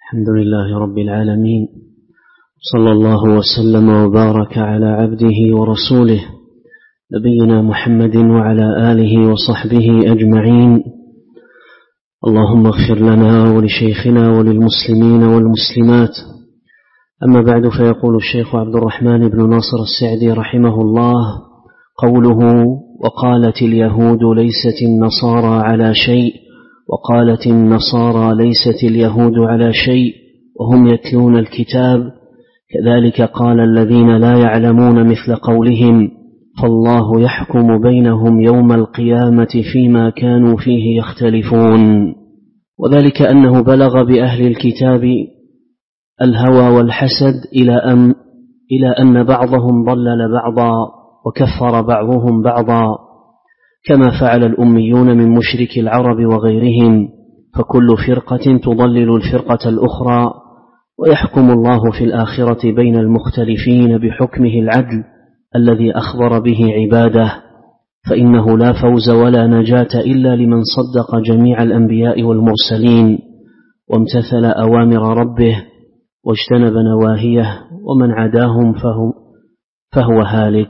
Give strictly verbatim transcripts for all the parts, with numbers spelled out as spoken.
الحمد لله رب العالمين، صلى الله وسلم وبارك على عبده ورسوله نبينا محمد وعلى آله وصحبه أجمعين. اللهم اغفر لنا ولشيخنا وللمسلمين والمسلمات. أما بعد، فيقول الشيخ عبد الرحمن بن ناصر السعدي رحمه الله: قوله وقالت اليهود ليست النصارى على شيء، وقالت النصارى ليست اليهود على شيء وهم يتلون الكتاب، كذلك قال الذين لا يعلمون مثل قولهم، فالله يحكم بينهم يوم القيامة فيما كانوا فيه يختلفون. وذلك أنه بلغ بأهل الكتاب الهوى والحسد إلى أن, إلى أن بعضهم ضلل بعضا وكفر بعضهم بعضا، كما فعل الأميون من مشرك العرب وغيرهم، فكل فرقة تضلل الفرقة الأخرى، ويحكم الله في الآخرة بين المختلفين بحكمه العدل الذي أخبر به عباده، فإنه لا فوز ولا نجاة إلا لمن صدق جميع الأنبياء والمرسلين وامتثل أوامر ربه واجتنب نواهيه، ومن عداهم فهو, فهو هالك.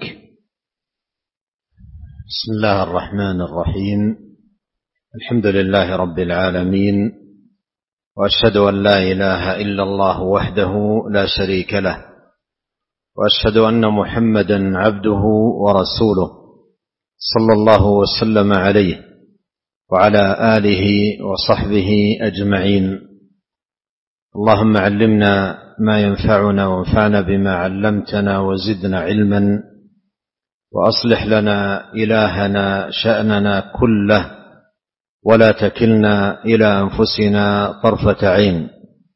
بسم الله الرحمن الرحيم. الحمد لله رب العالمين، وأشهد أن لا إله إلا الله وحده لا شريك له، وأشهد أن محمدا عبده ورسوله صلى الله وسلم عليه وعلى آله وصحبه أجمعين. اللهم علمنا ما ينفعنا وانفعنا بما علمتنا وزدنا علما، وأصلح لنا إلهنا شأننا كله، ولا تكلنا إلى أنفسنا طرفة عين.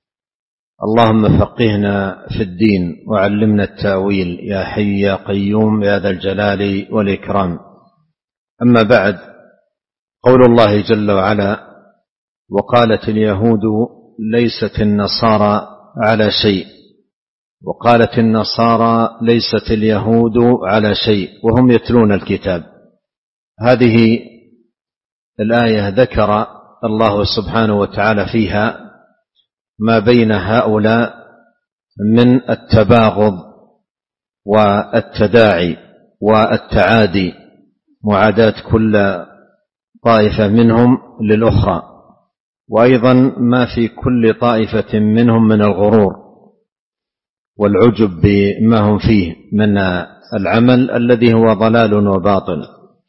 اللهم فقهنا في الدين وعلمنا التأويل، يا حي يا قيوم يا ذا الجلال والإكرام. أما بعد، قول الله جل وعلا: وقالت اليهود ليست النصارى على شيء، وقالت النصارى ليست اليهود على شيء وهم يتلون الكتاب. هذه الآية ذكر الله سبحانه وتعالى فيها ما بين هؤلاء من التباغض والتداعي والتعادي، معاداة كل طائفة منهم للأخرى، وأيضا ما في كل طائفة منهم من الغرور والعجب بما هم فيه من العمل الذي هو ضلال وباطل.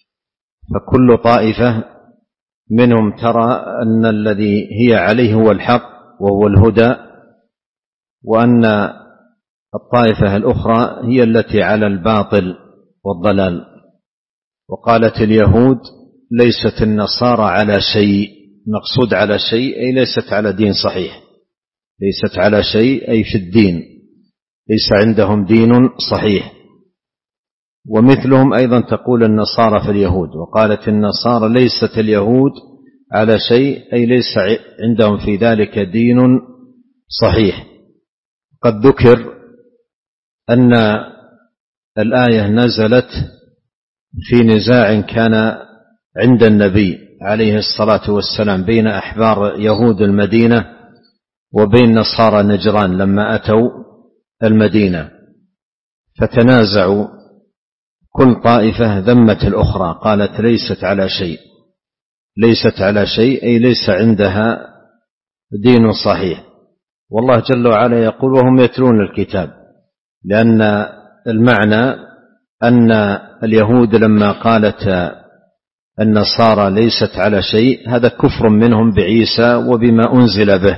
فكل طائفة منهم ترى أن الذي هي عليه هو الحق وهو الهدى، وأن الطائفة الأخرى هي التي على الباطل والضلال. وقالت اليهود ليست النصارى على شيء، مقصود على شيء أي ليست على دين صحيح، ليست على شيء أي في الدين، ليس عندهم دين صحيح. ومثلهم أيضا تقول النصارى في اليهود، وقالت النصارى ليست اليهود على شيء أي ليس عندهم في ذلك دين صحيح. قد ذكر أن الآية نزلت في نزاع كان عند النبي عليه الصلاة والسلام بين أحبار يهود المدينة وبين نصارى نجران لما أتوا المدينة، فتنازعوا، كل طائفة ذمت الأخرى، قالت ليست على شيء، ليست على شيء أي ليس عندها دين صحيح. والله جل وعلا يقول وهم يتلون الكتاب، لأن المعنى أن اليهود لما قالت النصارى ليست على شيء هذا كفر منهم بعيسى وبما أنزل به،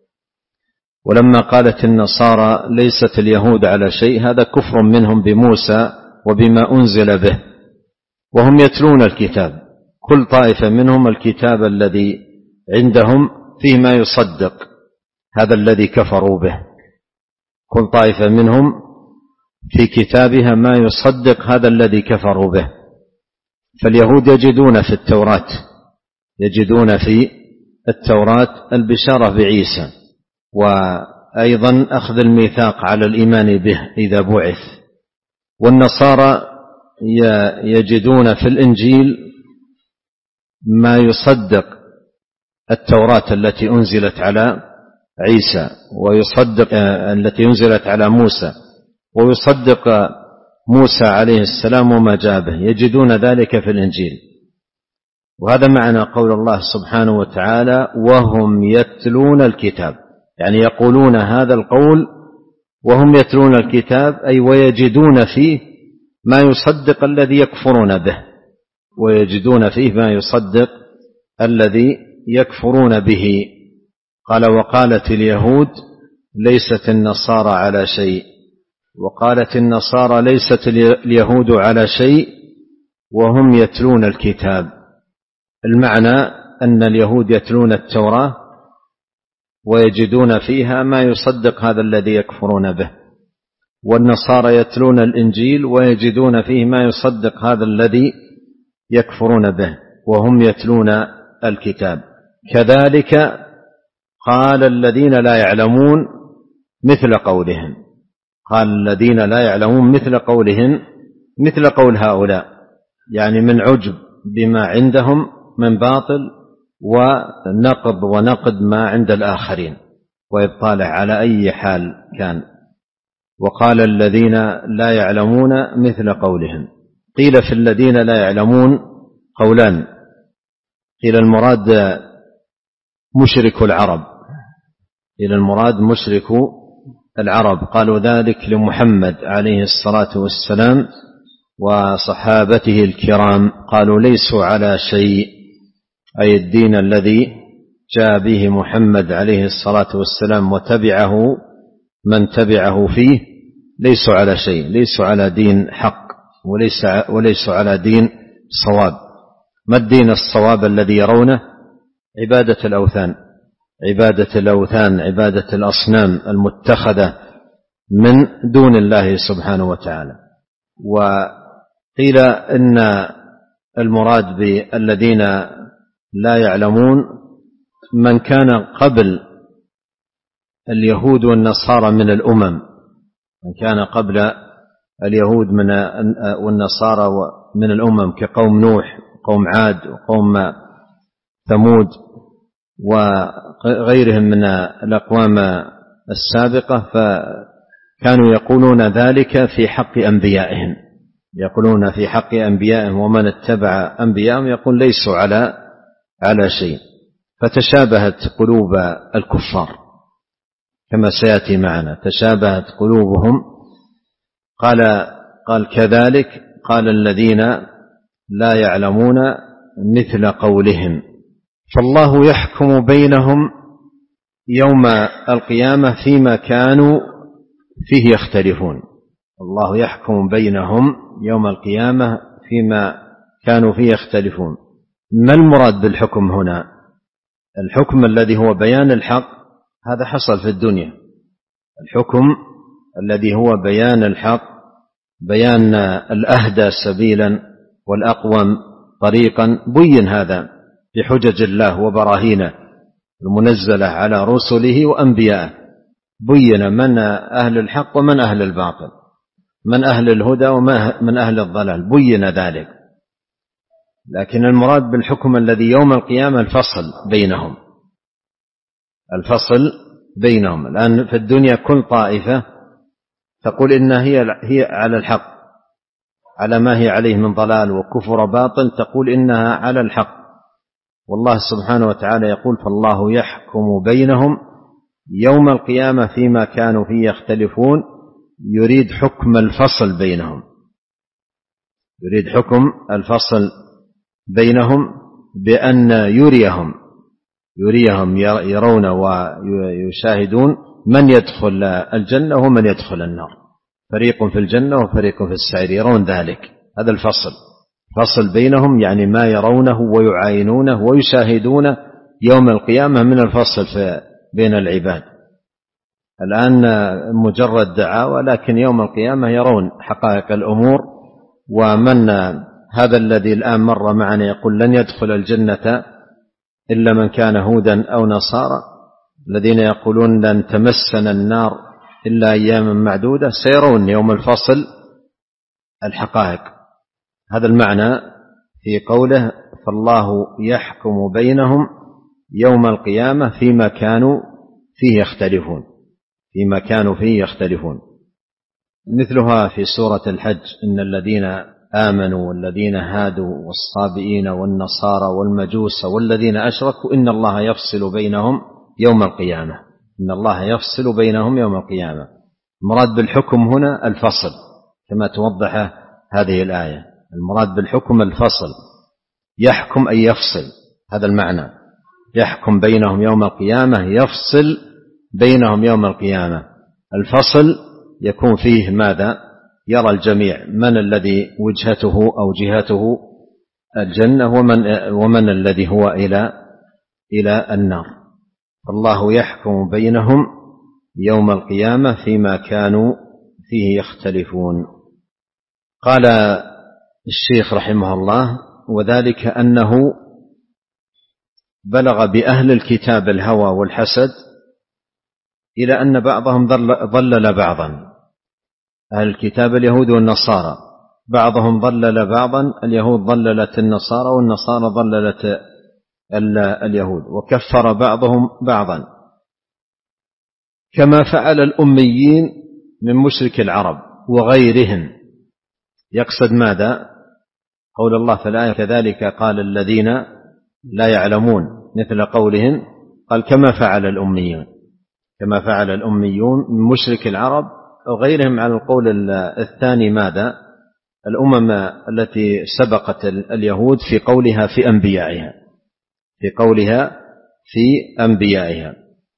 ولما قالت النصارى ليست اليهود على شيء هذا كفر منهم بموسى وبما أنزل به، وهم يتلون الكتاب. كل طائفة منهم الكتاب الذي عندهم فيه ما يصدق هذا الذي كفروا به، كل طائفة منهم في كتابها ما يصدق هذا الذي كفروا به. فاليهود يجدون في التوراة يجدون في التوراة البشارة بعيسى، وأيضا أخذ الميثاق على الإيمان به إذا بعث. والنصارى يجدون في الإنجيل ما يصدق التوراة التي أنزلت على عيسى ويصدق التي أنزلت على موسى ويصدق موسى عليه السلام وما جاء به، يجدون ذلك في الإنجيل. وهذا معنى قول الله سبحانه وتعالى وهم يتلون الكتاب، يعني يقولون هذا القول وهم يتلون الكتاب، أي ويجدون فيه ما يصدق الذي يكفرون به، ويجدون فيه ما يصدق الذي يكفرون به. قال وقالت اليهود ليست النصارى على شيء، وقالت النصارى ليست اليهود على شيء وهم يتلون الكتاب. المعنى أن اليهود يتلون التوراة ويجدون فيها ما يصدق هذا الذي يكفرون به، والنصارى يتلون الإنجيل ويجدون فيه ما يصدق هذا الذي يكفرون به وهم يتلون الكتاب. كذلك قال الذين لا يعلمون مثل قولهم، قال الذين لا يعلمون مثل قولهم، مثل قول هؤلاء، يعني من عجب بما عندهم من باطل ونقض ونقد ما عند الآخرين وإبطاله على أي حال كان. وقال الذين لا يعلمون مثل قولهم. قيل في الذين لا يعلمون قولان، قيل المراد مشرك العرب، قيل المراد مشرك العرب، قالوا ذلك لمحمد عليه الصلاة والسلام وصحابته الكرام، قالوا ليسوا على شيء، أي الدين الذي جاء به محمد عليه الصلاة والسلام وتبعه من تبعه فيه، ليسوا على شيء، ليسوا على دين حق وليس وليسوا على دين صواب. ما الدين الصواب الذي يرونه؟ عبادة الأوثان، عبادة الأوثان، عبادة الأصنام المتخذة من دون الله سبحانه وتعالى. وقيل إن المراد بالذين لا يعلمون من كان قبل اليهود والنصارى من الأمم، من كان قبل اليهود من والنصارى من الأمم كقوم نوح وقوم عاد وقوم ثمود وغيرهم من الأقوام السابقة، فكانوا يقولون ذلك في حق أنبيائهم، يقولون في حق أنبيائهم ومن اتبع أنبيائهم يقول ليسوا على على شيء، فتشابهت قلوب الكفار كما سيأتي معنا، تشابهت قلوبهم. قال قال كذلك قال الذين لا يعلمون مثل قولهم، فالله يحكم بينهم يوم القيامة فيما كانوا فيه يختلفون. الله يحكم بينهم يوم القيامة فيما كانوا فيه يختلفون. ما المراد بالحكم هنا؟ الحكم الذي هو بيان الحق هذا حصل في الدنيا، الحكم الذي هو بيان الحق، بيان الأهدى سبيلا والأقوم طريقا، بين هذا بحجج الله وبراهينه المنزلة على رسله وأنبيائه، بين من أهل الحق ومن أهل الباطل، من أهل الهدى ومن أهل الضلال، بين ذلك. لكن المراد بالحكم الذي يوم القيامة الفصل بينهم، الفصل بينهم. الآن في الدنيا كل طائفة تقول إنها هي هي على الحق، على ما هي عليه من ضلال وكفر باطل، تقول إنها على الحق، والله سبحانه وتعالى يقول فالله يحكم بينهم يوم القيامة فيما كانوا فيه يختلفون، يريد حكم الفصل بينهم، يريد حكم الفصل بينهم بأن يريهم يريهم يرون ويشاهدون من يدخل الجنة ومن يدخل النار، فريق في الجنة وفريق في السعير، يرون ذلك. هذا الفصل، فصل بينهم يعني ما يرونه ويعاينونه ويشاهدونه يوم القيامة من الفصل بين العباد. الآن مجرد دعاوى، لكن يوم القيامة يرون حقائق الأمور. ومن هذا الذي الآن مر معنا يقول لن يدخل الجنة إلا من كان هودا أو نصارى، الذين يقولون لن تمسنا النار إلا أياما معدودة، سيرون يوم الفصل الحقائق. هذا المعنى في قوله فالله يحكم بينهم يوم القيامة فيما كانوا فيه يختلفون، فيما كانوا فيه يختلفون. مثلها في سورة الحج: إن الذين آمنوا والذين هادوا والصابئين والنصارى والمجوس والذين أشركوا إن الله يفصل بينهم يوم القيامة. إن الله يفصل بينهم يوم القيامة. المراد بالحكم هنا الفصل كما توضح هذه الآية. المراد بالحكم الفصل، يحكم أي يفصل، هذا المعنى. يحكم بينهم يوم القيامة، يفصل بينهم يوم القيامة. الفصل يكون فيه ماذا؟ يرى الجميع من الذي وجهته أو جهته الجنة ومن, ومن الذي هو إلى إلى النار. الله يحكم بينهم يوم القيامة فيما كانوا فيه يختلفون. قال الشيخ رحمه الله: وذلك أنه بلغ بأهل الكتاب الهوى والحسد إلى أن بعضهم ضلل بعضا. أهل الكتاب اليهود والنصارى، بعضهم ضلل بعضا، اليهود ضللت النصارى والنصارى ضللت اليهود، وكفر بعضهم بعضا، كما فعل الأميين من مشرك العرب وغيرهم. يقصد ماذا؟ قول الله في الآية: كذلك قال الذين لا يعلمون، مثل قولهم قال كما فعل الأميون، كما فعل الأميون من مشرك العرب وغيرهم. على القول الثاني ماذا؟ الأمم التي سبقت اليهود في قولها في أنبيائها، في قولها في أنبيائها.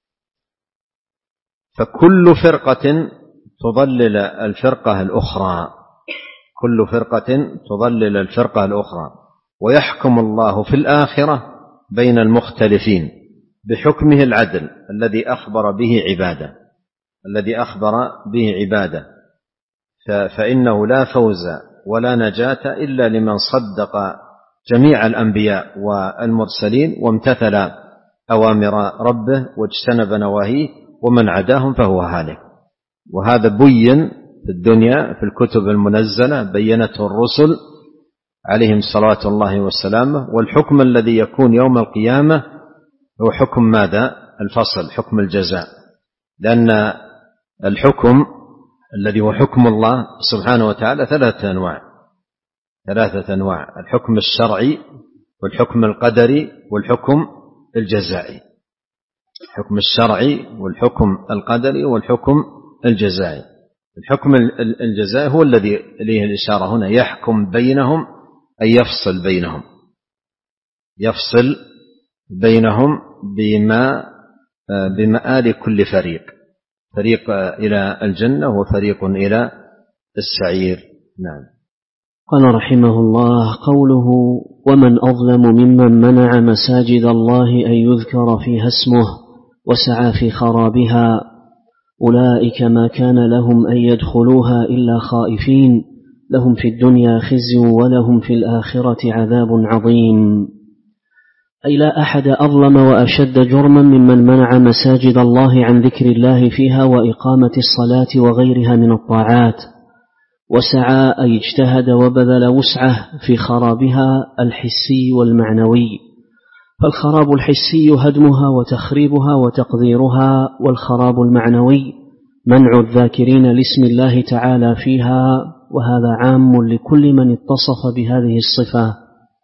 فكل فرقة تضلل الفرقة الأخرى، كل فرقة تضلل الفرقة الأخرى، ويحكم الله في الآخرة بين المختلفين بحكمه العدل الذي أخبر به عباده، الذي أخبر به عباده. فإنه لا فوز ولا نجاة إلا لمن صدق جميع الأنبياء والمرسلين وامتثل أوامر ربه واجتنب نواهيه، ومن عداهم فهو هالك. وهذا بين في الدنيا في الكتب المنزلة، بينته الرسل عليهم صلاة الله وسلامه. والحكم الذي يكون يوم القيامة هو حكم ماذا؟ الفصل، حكم الجزاء. لأن الحكم الذي هو حكم الله سبحانه وتعالى ثلاثة أنواع، ثلاثة أنواع: الحكم الشرعي والحكم القدري والحكم الجزائي. الحكم الشرعي والحكم القدري والحكم الجزائي. الحكم الجزائي هو الذي إليه الإشارة هنا: يحكم بينهم أي يفصل بينهم، يفصل بينهم بما بمآل كل فريق، فريق إلى الجنة وفريق إلى السعير. نعم. قال رحمه الله: قوله: ومن أظلم ممن منع مساجد الله أن يذكر فيها اسمه وسعى في خرابها، أولئك ما كان لهم أن يدخلوها إلا خائفين، لهم في الدنيا خزي ولهم في الآخرة عذاب عظيم. أي لا أحد أظلم وأشد جرما ممن منع مساجد الله عن ذكر الله فيها وإقامة الصلاة وغيرها من الطاعات، وسعى أي اجتهد وبذل وسعه في خرابها الحسي والمعنوي. فالخراب الحسي هدمها وتخريبها وتقذيرها، والخراب المعنوي منع الذاكرين لاسم الله تعالى فيها، وهذا عام لكل من اتصف بهذه الصفة.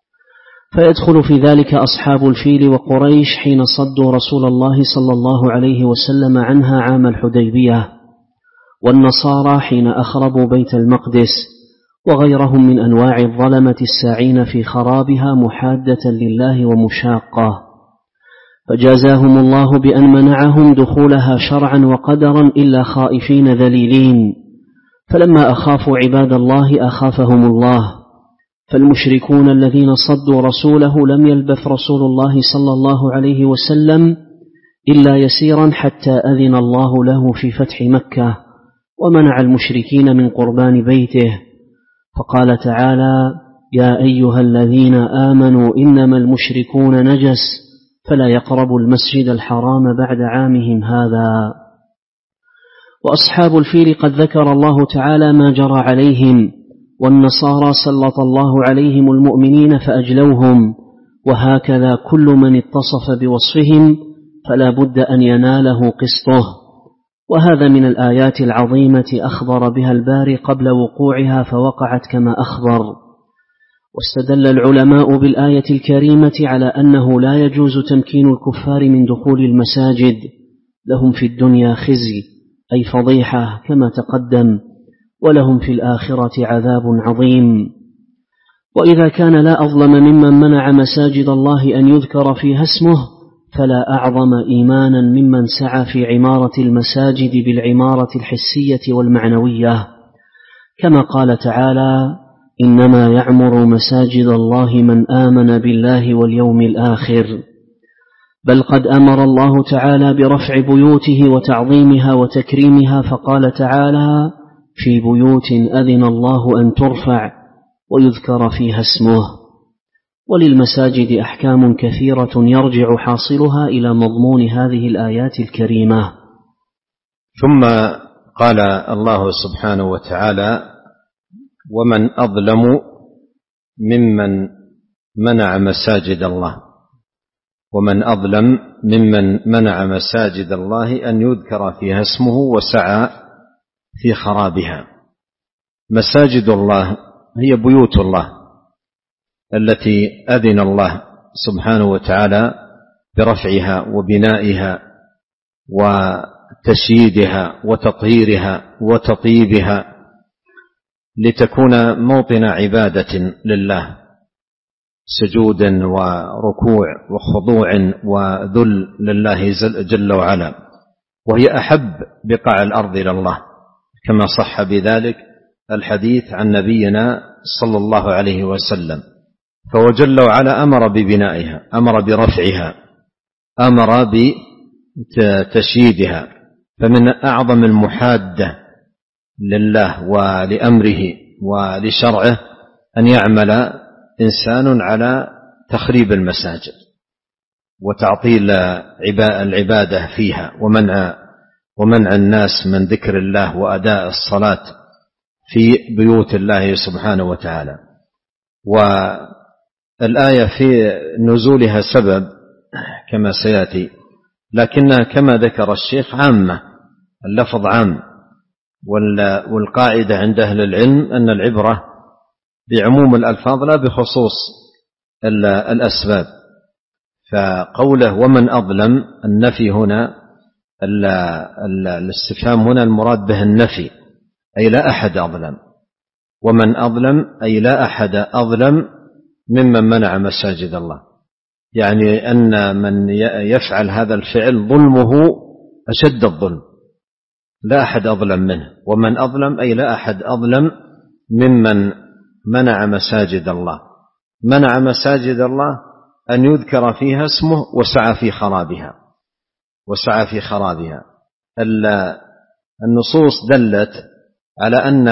فيدخل في ذلك أصحاب الفيل وقريش حين صدوا رسول الله صلى الله عليه وسلم عنها عام الحديبية، والنصارى حين أخربوا بيت المقدس، وغيرهم من أنواع الظلمة الساعين في خرابها محادة لله ومشاقة. فجازاهم الله بأن منعهم دخولها شرعا وقدرا إلا خائفين ذليلين، فلما أخافوا عباد الله أخافهم الله. فالمشركون الذين صدوا رسوله لم يلبث رسول الله صلى الله عليه وسلم إلا يسيرا حتى أذن الله له في فتح مكة، ومنع المشركين من قربان بيته. فقال تعالى: يا أيها الذين آمنوا إنما المشركون نجس فلا يقربوا المسجد الحرام بعد عامهم هذا. وأصحاب الفيل قد ذكر الله تعالى ما جرى عليهم، والنصارى سلط الله عليهم المؤمنين فأجلوهم، وهكذا كل من اتصف بوصفهم فلا بد أن يناله قسطه، وهذا من الآيات العظيمة أخبر بها الباري قبل وقوعها فوقعت كما أخبر. واستدل العلماء بالآية الكريمة على أنه لا يجوز تمكين الكفار من دخول المساجد، لهم في الدنيا خزي أي فضيحة كما تقدم، ولهم في الآخرة عذاب عظيم. وإذا كان لا أظلم ممن منع مساجد الله أن يذكر فيها اسمه، فلا أعظم إيمانا ممن سعى في عمارة المساجد بالعمارة الحسية والمعنوية، كما قال تعالى: إنما يعمر مساجد الله من آمن بالله واليوم الآخر. بل قد أمر الله تعالى برفع بيوته وتعظيمها وتكريمها، فقال تعالى: في بيوت أذن الله أن ترفع ويذكر فيها اسمه. وللمساجد أحكام كثيرة يرجع حاصلها إلى مضمون هذه الآيات الكريمة. ثم قال الله سبحانه وتعالى: ومن أظلم ممن منع مساجد الله ومن أظلم ممن منع مساجد الله أن يذكر فيها اسمه وسعى في خرابها. مساجد الله هي بيوت الله التي أذن الله سبحانه وتعالى برفعها وبنائها وتشييدها وتطهيرها وتطيبها لتكون موطن عبادة لله، سجود وركوع وخضوع وذل لله جل وعلا، وهي أحب بقاع الأرض إلى الله، كما صح بذلك الحديث عن نبينا صلى الله عليه وسلم. فهو جل وعلا أمر ببنائها، أمر برفعها، أمر بتشييدها. فمن أعظم المحادة لله ولأمره ولشرعه أن يعمل إنسان على تخريب المساجد وتعطيل العبادة فيها، ومنع ومنع الناس من ذكر الله وأداء الصلاة في بيوت الله سبحانه وتعالى. والآية في نزولها سبب كما سيأتي، لكنها كما ذكر الشيخ عامة، اللفظ عام، والقاعدة عند أهل العلم أن العبرة بعموم الألفاظ لا بخصوص الأسباب. فقوله ومن أظلم، النفي هنا الاستفهام هنا المراد به النفي، أي لا أحد أظلم. ومن أظلم أي لا أحد أظلم ممن منع مساجد الله، يعني أن من يفعل هذا الفعل ظلمه أشد الظلم، لا أحد أظلم منه. ومن أظلم أي لا أحد أظلم ممن منع مساجد الله. منع مساجد الله أن يذكر فيها اسمه وسعى في خرابها وسعى في خرابها. النصوص دلت على أن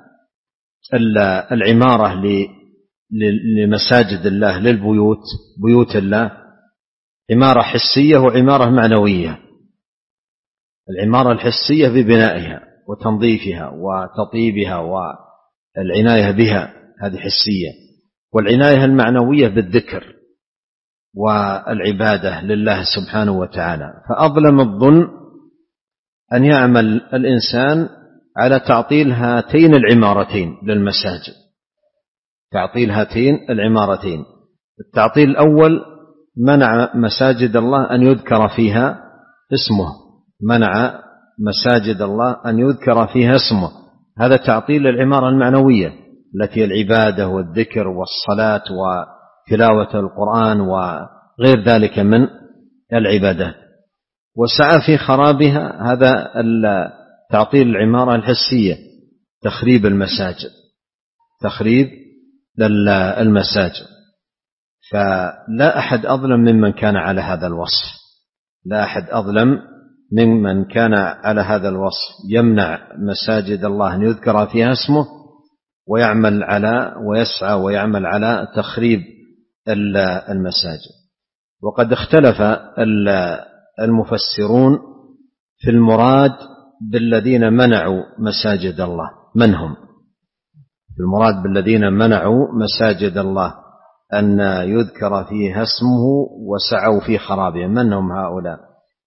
العمارة لمساجد الله للبيوت بيوت الله عمارة حسية وعمارة معنوية. العمارة الحسية ببنائها وتنظيفها وتطيبها والعناية بها، هذه حسية. والعناية المعنوية بالذكر والعبادة لله سبحانه وتعالى. فأظلم الظن أن يعمل الإنسان على تعطيل هاتين العمارتين للمساجد، تعطيل هاتين العمارتين. التعطيل الأول منع مساجد الله أن يذكر فيها اسمه، منع مساجد الله أن يذكر فيها اسمه، هذا تعطيل العمارة المعنوية التي العبادة والذكر والصلاة وتلاوة القرآن وغير ذلك من العبادات. وسعى في خرابها، هذا تعطيل العمارة الحسية، تخريب المساجد، تخريب المساجد. فلا أحد أظلم ممن كان على هذا الوصف، لا أحد أظلم ممن كان على هذا الوصف، يمنع مساجد الله أن يذكر فيها اسمه ويعمل على ويسعى ويعمل على تخريب المساجد. وقد اختلف المفسرون في المراد بالذين منعوا مساجد الله، من هم؟ المراد بالذين منعوا مساجد الله أن يذكر فيها اسمه وسعوا في خرابها، من هم هؤلاء؟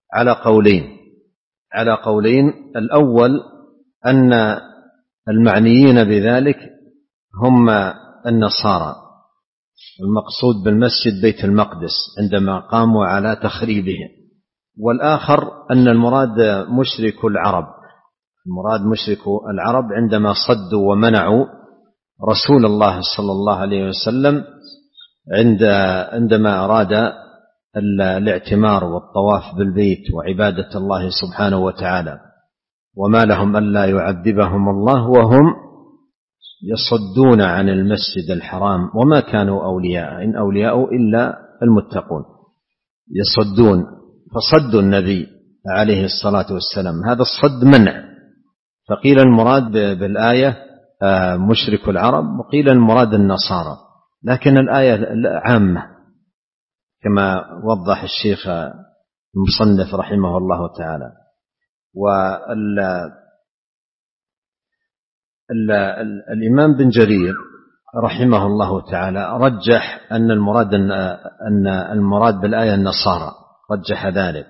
على قولين على قولين الأول أن المعنيين بذلك هم النصارى، المقصود بالمسجد بيت المقدس عندما قاموا على تخريبه، والآخر أن المراد مشرك العرب، المراد مشرك العرب عندما صدوا ومنعوا رسول الله صلى الله عليه وسلم عند عندما أراد الاعتمار والطواف بالبيت وعبادة الله سبحانه وتعالى، وما لهم ألا يعذبهم الله وهم يصدون عن المسجد الحرام وما كانوا أولياء إن أولياء إلا المتقون، يصدون، فصدوا النبي عليه الصلاة والسلام، هذا الصد منع، فقيل المراد بالآية مشرك العرب وقيل المراد النصارى، لكن الآية عامة كما وضح الشيخ المصنف رحمه الله تعالى. والإمام بن جرير رحمه الله تعالى رجح أن المراد أن المراد بالآية النصارى، رجح ذلك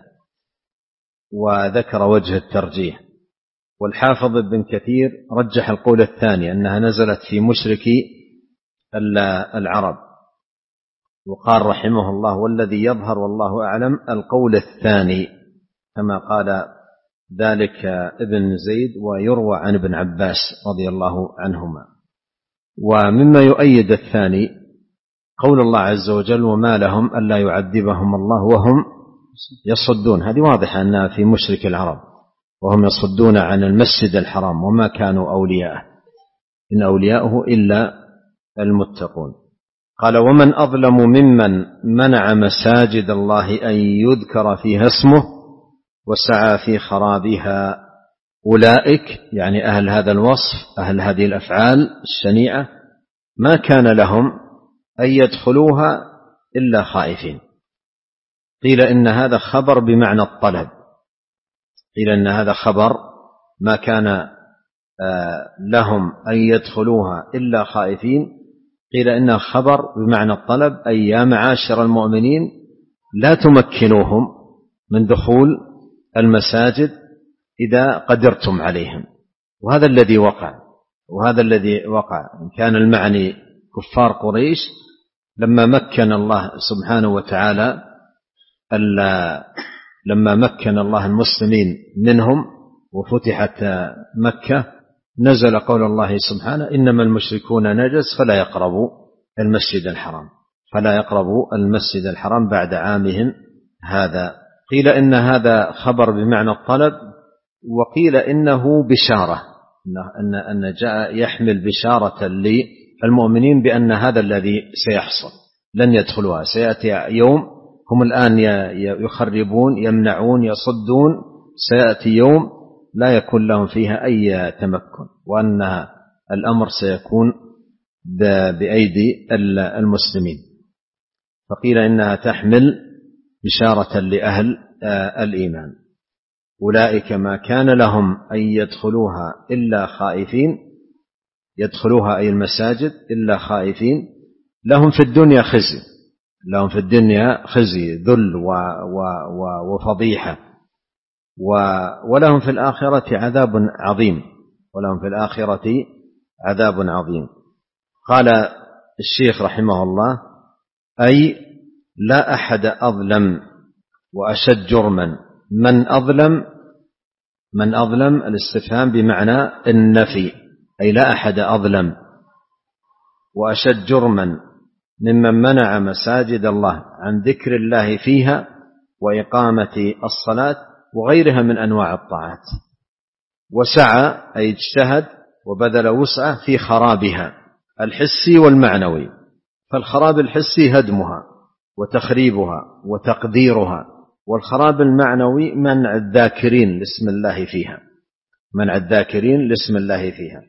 وذكر وجه الترجيح. والحافظ ابن كثير رجح القول الثاني أنها نزلت في مشركي العرب، وقال رحمه الله والذي يظهر والله أعلم القول الثاني كما قال ذلك ابن زيد ويروى عن ابن عباس رضي الله عنهما. ومما يؤيد الثاني قول الله عز وجل وما لهم ألا يعذبهم الله وهم يصدون، هذه واضحة أنها في مشرك العرب، وهم يصدون عن المسجد الحرام وما كانوا أولياءه إن أولياءه إلا المتقون. قال ومن أظلم ممن منع مساجد الله أن يذكر فيها اسمه وسعى في خرابها، أولئك يعني أهل هذا الوصف، أهل هذه الأفعال الشنيعة، ما كان لهم أن يدخلوها إلا خائفين. قيل إن هذا خبر بمعنى الطلب، قيل إن هذا خبر ما كان لهم أن يدخلوها إلا خائفين، قيل إنه خبر بمعنى الطلب، أي يا معاشر المؤمنين لا تمكنوهم من دخول المساجد إذا قدرتم عليهم. وهذا الذي وقع وهذا الذي وقع كان المعني كفار قريش لما مكن الله سبحانه وتعالى لما مكن الله المسلمين منهم وفتحت مكة، نزل قول الله سبحانه إنما المشركون نجس فلا يقربوا المسجد الحرام فلا يقربوا المسجد الحرام بعد عامهم هذا. قيل إن هذا خبر بمعنى الطلب، وقيل إنه بشارة، أن أن جاء يحمل بشارة للمؤمنين بأن هذا الذي سيحصل لن يدخلوها، سيأتي يوم هم الآن يخربون يمنعون يصدون، سيأتي يوم لا يكون لهم فيها أي تمكن، وأن الأمر سيكون بأيدي المسلمين. فقيل إنها تحمل بشارة لأهل الإيمان. أولئك ما كان لهم أن يدخلوها إلا خائفين، يدخلوها أي المساجد إلا خائفين، لهم في الدنيا خزي، لهم في الدنيا خزي ذل وفضيحة، ولهم في الآخرة عذاب عظيم ولهم في الآخرة عذاب عظيم. قال الشيخ رحمه الله أي لا أحد أظلم وأشد جرما من أظلم من أظلم الاستفهام بمعنى النفي، أي لا أحد أظلم وأشد جرما ممن منع مساجد الله عن ذكر الله فيها وإقامة الصلاة وغيرها من أنواع الطاعات، وسعى أي اجتهد وبذل وسعه في خرابها الحسي والمعنوي. فالخراب الحسي هدمها وتخريبها وتقديرها، والخراب المعنوي منع الذاكرين لاسم الله فيها، منع الذاكرين لاسم الله فيها.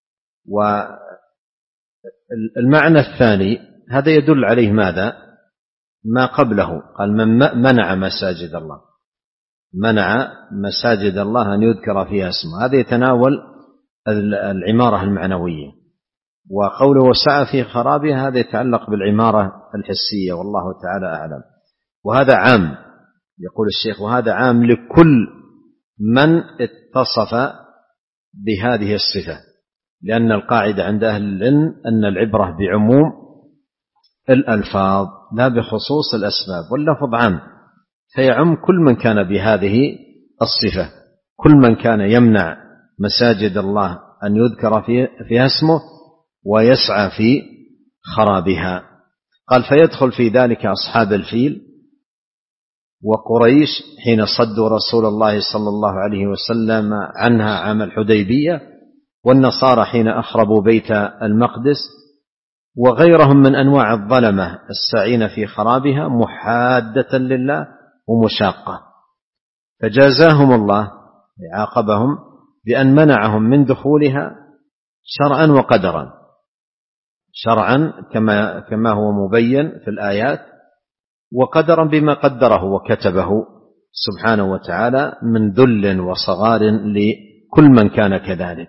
والمعنى الثاني هذا يدل عليه ماذا؟ ما قبله، قال من منع مساجد الله، منع مساجد الله أن يذكر فيها اسمه، هذا يتناول العمارة المعنوية. وقوله وسعى في خرابها هذا يتعلق بالعمارة الحسية، والله تعالى أعلم. وهذا عام يقول الشيخ وهذا عام لكل من اتصف بهذه الصفة، لأن القاعدة عند أهل العلم أن العبرة بعموم الألفاظ لا بخصوص الأسباب، واللفظ عام فيعم كل من كان بهذه الصفة، كل من كان يمنع مساجد الله أن يذكر فيها اسمه ويسعى في خرابها. قال فيدخل في ذلك أصحاب الفيل وقريش حين صدوا رسول الله صلى الله عليه وسلم عنها عام الحديبية، والنصارى حين أخربوا بيت المقدس، وغيرهم من أنواع الظلمة الساعين في خرابها محادة لله ومشاقة، فجازاهم الله عاقبهم بأن منعهم من دخولها شرعا وقدرا، شرعا كما كما هو مبين في الآيات، وقدرا بما قدره وكتبه سبحانه وتعالى من ذل وصغار لكل من كان كذلك،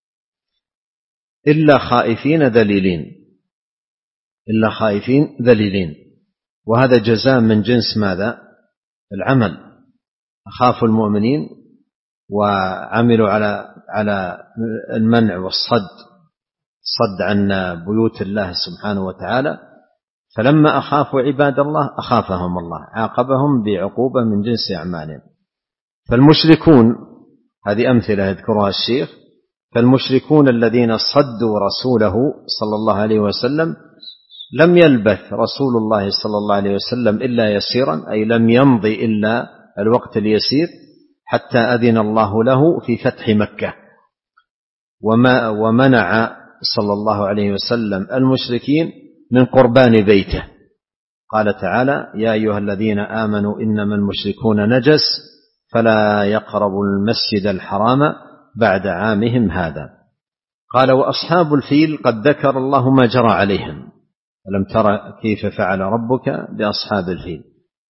إلا خائفين ذليلين، إلا خائفين ذليلين. وهذا جزاء من جنس ماذا؟ العمل. أخافوا المؤمنين وعملوا على على المنع والصد، صد عن بيوت الله سبحانه وتعالى، فلما أخافوا عباد الله أخافهم الله، عاقبهم بعقوبة من جنس أعمالهم. فالمشركون، هذه أمثلة يذكرها الشيخ، فالمشركون الذين صدوا رسوله صلى الله عليه وسلم لم يلبث رسول الله صلى الله عليه وسلم إلا يسيرا، أي لم يمضي إلا الوقت اليسير حتى أذن الله له في فتح مكة، وما ومنع صلى الله عليه وسلم المشركين من قربان بيته. قال تعالى يا أيها الذين آمنوا إنما المشركون نجس فلا يقربوا المسجد الحرام بعد عامهم هذا. قال وأصحاب الفيل قد ذكر الله ما جرى عليهم، ألم ترى كيف فعل ربك بأصحاب الفيل.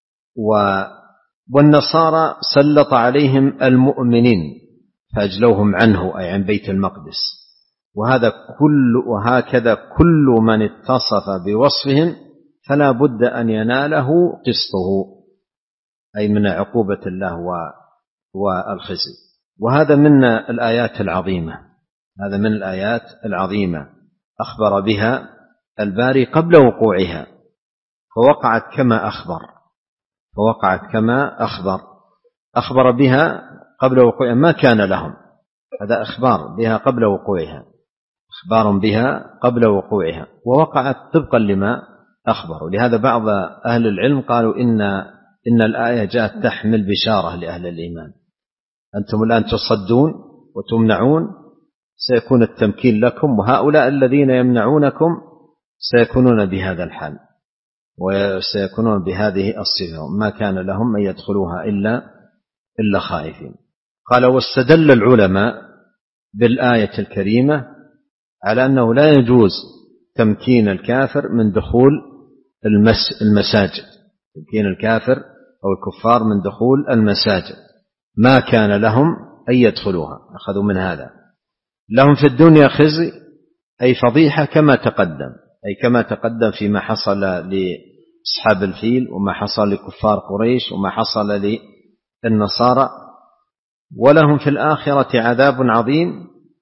والنصارى سلط عليهم المؤمنين فأجلوهم عنه، أي عن بيت المقدس. وهذا كل وهكذا كل من اتصف بوصفهم فلا بد أن يناله قسطه، أي من عقوبة الله والخزي. وهذا من الآيات العظيمة، هذا من الآيات العظيمة أخبر بها الباري قبل وقوعها، فوقعت كما أخبر فوقعت كما أخبر أخبر بها قبل وقوعها، ما كان لهم، هذا إخبار بها قبل وقوعها، إخبار بها قبل وقوعها، ووقعت طبقا لما أخبروا. لهذا بعض أهل العلم قالوا إن إن الآية جاءت تحمل بشارة لأهل الإيمان، أنتم الآن تصدون وتمنعون، سيكون التمكين لكم، وهؤلاء الذين يمنعونكم سيكونون بهذا الحال وسيكونون بهذه الصفة، ما كان لهم أن يدخلوها إلا إلا خائفين. قال واستدل العلماء بالآية الكريمة على أنه لا يجوز تمكين الكافر من دخول المساجد، تمكين الكافر أو الكفار من دخول المساجد، ما كان لهم أن يدخلوها. أخذوا من هذا لهم في الدنيا خزي، أي فضيحة، كما تقدم أي كما تقدم فيما حصل لأصحاب الفيل وما حصل لكفار قريش وما حصل للنصارى. ولهم في الآخرة عذاب عظيم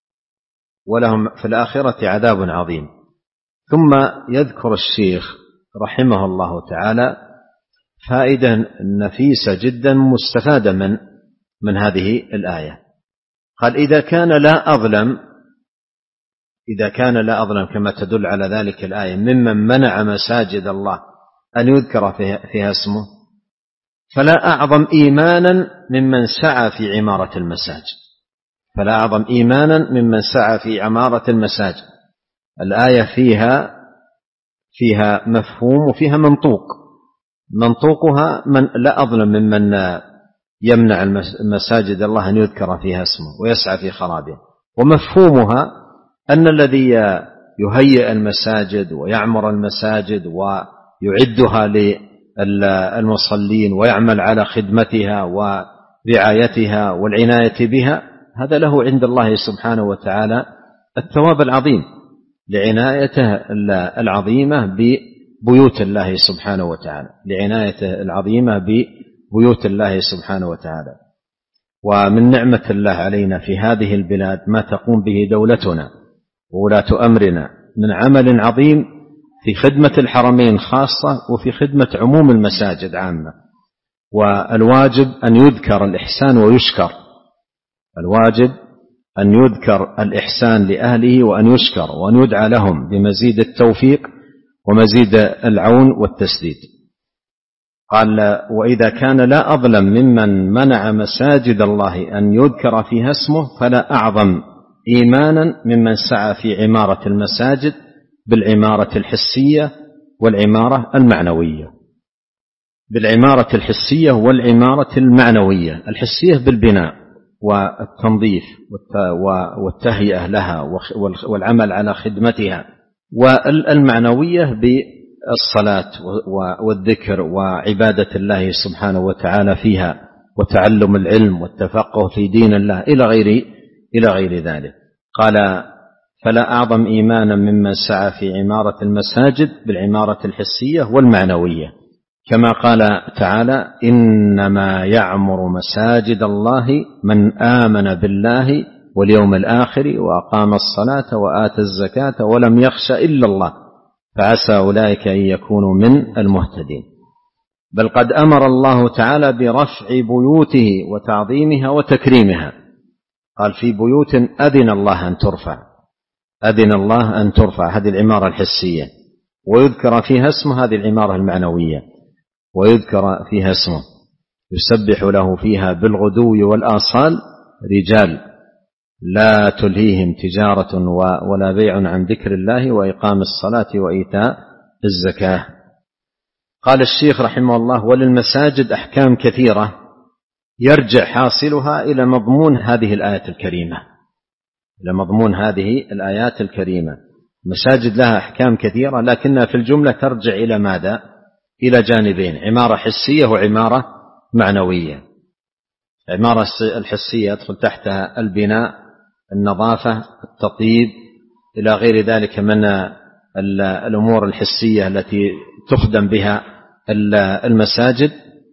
ولهم في الآخرة عذاب عظيم. ثم يذكر الشيخ رحمه الله تعالى فائدة نفيسة جدا مستفادة من من هذه الآية. قال إذا كان لا أظلم إذا كان لا أظلم كما تدل على ذلك الآية ممن منع مساجد الله أن يذكر فيها اسمه، فلا أعظم إيمانا ممن سعى في عمارة المساجد فلا أعظم إيمانا ممن سعى في عمارة المساجد. الآية فيها فيها مفهوم وفيها منطوق. منطوقها من لا أظلم ممن يمنع مساجد الله أن يذكر فيها اسمه ويسعى في خرابها، ومفهومها أن الذي يهيئ المساجد ويعمر المساجد ويعدها للمصلين ويعمل على خدمتها ورعايتها والعناية بها، هذا له عند الله سبحانه وتعالى الثواب العظيم لعنايته العظيمة ببيوت الله سبحانه وتعالى، لعنايته العظيمة بيوت الله سبحانه وتعالى. ومن نعمة الله علينا في هذه البلاد ما تقوم به دولتنا وولاة أمرنا من عمل عظيم في خدمة الحرمين خاصة وفي خدمة عموم المساجد عامة. والواجب أن يذكر الإحسان ويشكر، الواجب أن يذكر الإحسان لأهله وأن يشكر وأن يدعى لهم بمزيد التوفيق ومزيد العون والتسديد. قال: وإذا كان لا أظلم ممن منع مساجد الله أن يذكر فيها اسمه فلا أعظم إيمانا ممن سعى في عمارة المساجد بالعمارة الحسية والعمارة المعنوية، بالعمارة الحسية والعمارة المعنوية. الحسية بالبناء والتنظيف والتهيئة لها والعمل على خدمتها، والمعنوية بالصلاة والذكر وعبادة الله سبحانه وتعالى فيها وتعلم العلم والتفقه في دين الله إلى غير إلى غير ذلك. قال: فلا أعظم إيمانا ممن سعى في عمارة المساجد بالعمارة الحسية والمعنوية، كما قال تعالى: إنما يعمر مساجد الله من آمن بالله واليوم الآخر وأقام الصلاة وآتى الزكاة ولم يخش إلا الله فعسى أولئك أن يكونوا من المهتدين. بل قد أمر الله تعالى برفع بيوته وتعظيمها وتكريمها. قال: في بيوت أذن الله أن ترفع، أذن الله أن ترفع، هذه العمارة الحسية، ويذكر فيها اسمه، هذه العمارة المعنوية، ويذكر فيها اسمه يسبح له فيها بالغدو والآصال رجال لا تلهيهم تجارة ولا بيع عن ذكر الله وإقام الصلاة وإيتاء الزكاة. قال الشيخ رحمه الله: وللمساجد أحكام كثيرة يرجع حاصلها إلى مضمون هذه الآية الكريمة، إلى مضمون هذه الآيات الكريمة. المساجد لها أحكام كثيرة لكنها في الجملة ترجع إلى ماذا؟ إلى جانبين: عمارة حسية وعمارة معنوية. العمارة الحسية يدخل تحتها البناء، النظافة، التطيب، إلى غير ذلك من الأمور الحسية التي تخدم بها المساجد.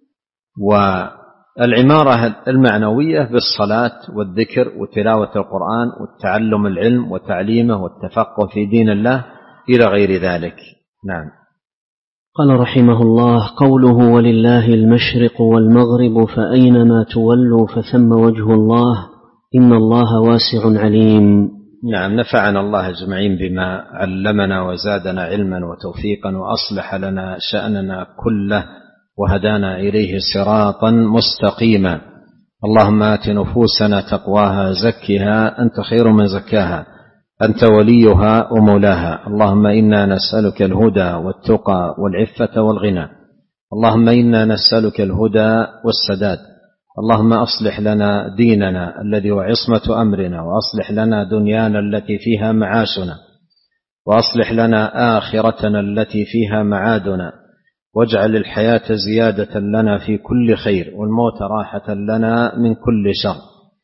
والعمارة المعنوية بالصلاة والذكر وتلاوة القرآن والتعلم العلم وتعليمه والتفقه في دين الله إلى غير ذلك. نعم. قال رحمه الله: قوله: ولله المشرق والمغرب فأينما تولوا فثم وجه الله إن الله واسع عليم. نعم. نفعنا الله أجمعين بما علمنا وزادنا علما وتوفيقا وأصلح لنا شأننا كله وهدانا إليه صراطا مستقيما. اللهم آت نفوسنا تقواها زكها أنت خير من زكاها أنت وليها ومولاها. اللهم إنا نسألك الهدى والتقى والعفة والغنى. اللهم إنا نسألك الهدى والسداد. اللهم أصلح لنا ديننا الذي هو عصمة أمرنا، وأصلح لنا دنيانا التي فيها معاشنا، وأصلح لنا آخرتنا التي فيها معادنا، واجعل الحياة زيادة لنا في كل خير والموت راحة لنا من كل شر.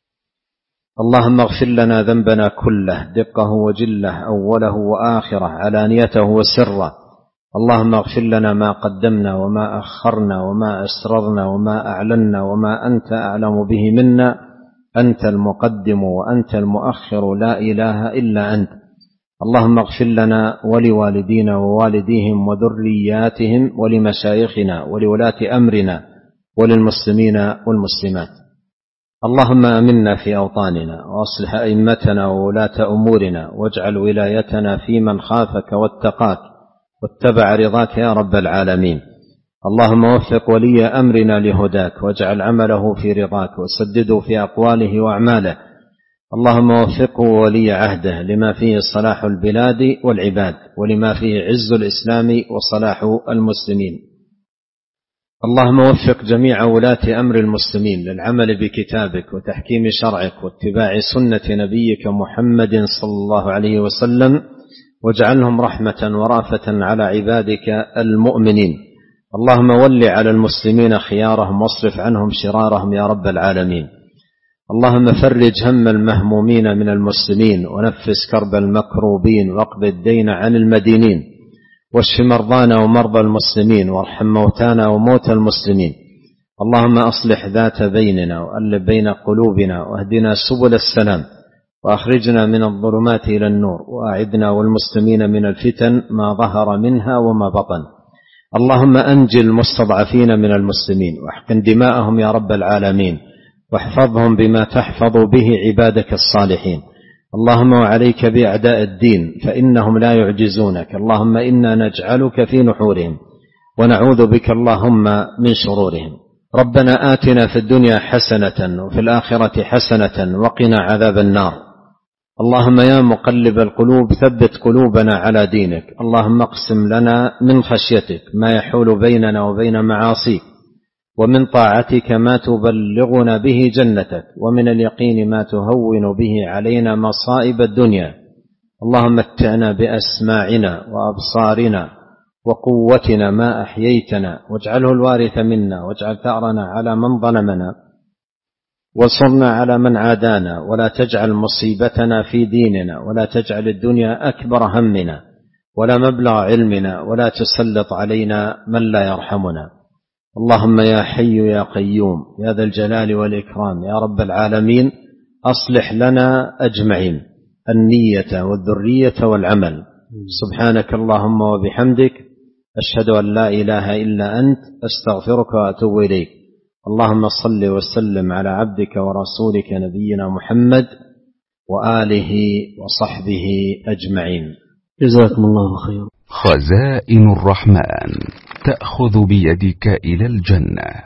اللهم اغفر لنا ذنبنا كله دقه وجله أوله وآخره علانيته وسره. اللهم اغفر لنا ما قدمنا وما أخرنا وما أسررنا وما أعلنا وما أنت أعلم به منا. أنت المقدم وأنت المؤخر، لا إله إلا أنت. اللهم اغفر لنا ولوالدينا ووالديهم وذرياتهم ولمشايخنا ولولاة أمرنا وللمسلمين والمسلمات. اللهم آمنا في أوطاننا وأصلح أئمتنا وولاة أمورنا، واجعل ولايتنا في من خافك واتقاك واتبع رضاك يا رب العالمين. اللهم وفق ولي أمرنا لهداك، واجعل عمله في رضاك، وسدده في أقواله وأعماله. اللهم وفقه ولي عهده لما فيه صلاح البلاد والعباد، ولما فيه عز الإسلام وصلاح المسلمين. اللهم وفق جميع ولاة أمر المسلمين للعمل بكتابك وتحكيم شرعك واتباع سنة نبيك محمد صلى الله عليه وسلم، واجعلهم رحمة ورافة على عبادك المؤمنين. اللهم ول على المسلمين خيارهم واصرف عنهم شرارهم يا رب العالمين. اللهم فرج هم المهمومين من المسلمين، ونفس كرب المكروبين، واقض الدين عن المدينين، واشف مرضانا ومرضى المسلمين، وارحم موتانا وموتى المسلمين. اللهم أصلح ذات بيننا وألف بين قلوبنا واهدنا سبل السلام وأخرجنا من الظلمات إلى النور وأعذنا والمسلمين من الفتن ما ظهر منها وما بطن. اللهم أنجي المستضعفين من المسلمين واحقن دماءهم يا رب العالمين واحفظهم بما تحفظ به عبادك الصالحين. اللهم وعليك بأعداء الدين فإنهم لا يعجزونك. اللهم إنا نجعلك في نحورهم ونعوذ بك اللهم من شرورهم. ربنا آتنا في الدنيا حسنة وفي الآخرة حسنة وقنا عذاب النار. اللهم يا مقلب القلوب ثبت قلوبنا على دينك. اللهم اقسم لنا من خشيتك ما يحول بيننا وبين معاصيك، ومن طاعتك ما تبلغنا به جنتك، ومن اليقين ما تهون به علينا مصائب الدنيا. اللهم متعنا بأسماعنا وأبصارنا وقوتنا ما أحييتنا، واجعله الوارث منا، واجعل ثأرنا على من ظلمنا، وانصرنا على من عادانا، ولا تجعل مصيبتنا في ديننا، ولا تجعل الدنيا أكبر همنا ولا مبلغ علمنا، ولا تسلط علينا من لا يرحمنا. اللهم يا حي يا قيوم يا ذا الجلال والإكرام يا رب العالمين أصلح لنا أجمعين النية والذرية والعمل. سبحانك اللهم وبحمدك أشهد أن لا إله إلا أنت أستغفرك وأتوب إليك. اللهم صل وسلم على عبدك ورسولك نبينا محمد وآله وصحبه أجمعين. جزاكم الله خيرا. خزائن الرحمن تأخذ بيدك إلى الجنة.